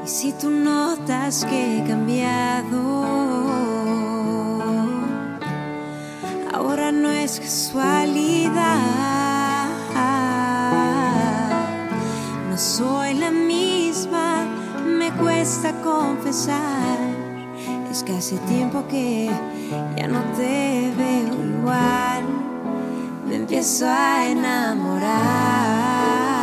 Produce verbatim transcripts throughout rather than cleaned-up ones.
Y si tú notas que he cambiado, ahora no es casualidad. No soy la misma, me cuesta confesar. Es que hace tiempo que ya no te veo igual. Me empiezo a enamorar.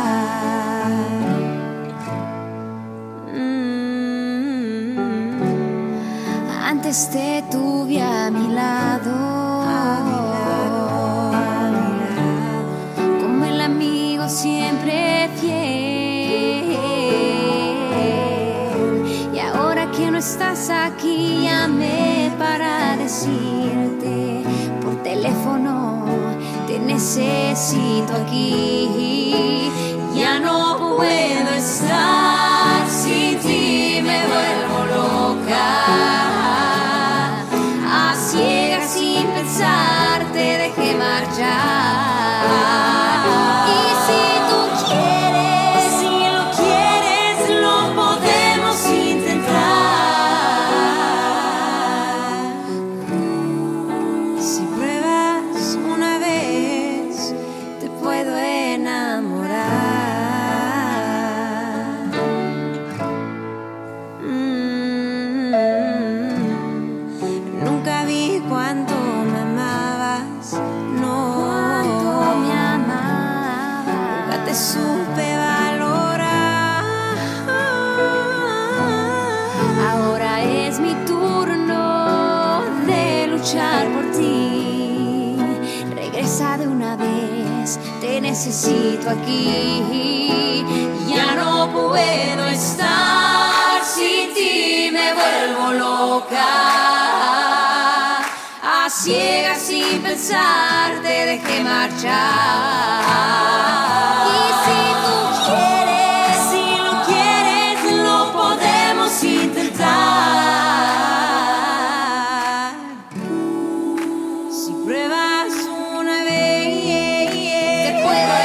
Antes te tuve a mi lado, a mi lado, a mi lado, como el amigo siempre fiel. Y ahora que no estás aquí, llamé para decirte por teléfono, te necesito aquí. Ya no puedo estar sin ti, me vuelvo loca. Sin pensar te dejé marchar. Y si tú quieres, si lo quieres, lo podemos intentar. Si pruebas una vez, te puedo enamorar. mm. Nunca vi cuánto me amabas, no, cuánto me amabas. Nunca te supe valorar. Ahora es mi turno de luchar por ti. Regresa de una vez, te necesito aquí. Ya no puedo estar sin ti, me vuelvo loca. A ciegas sin pensar te dejé marchar. Y si tú quieres, si lo quieres, lo podemos intentar. Si pruebas una vez, te puedo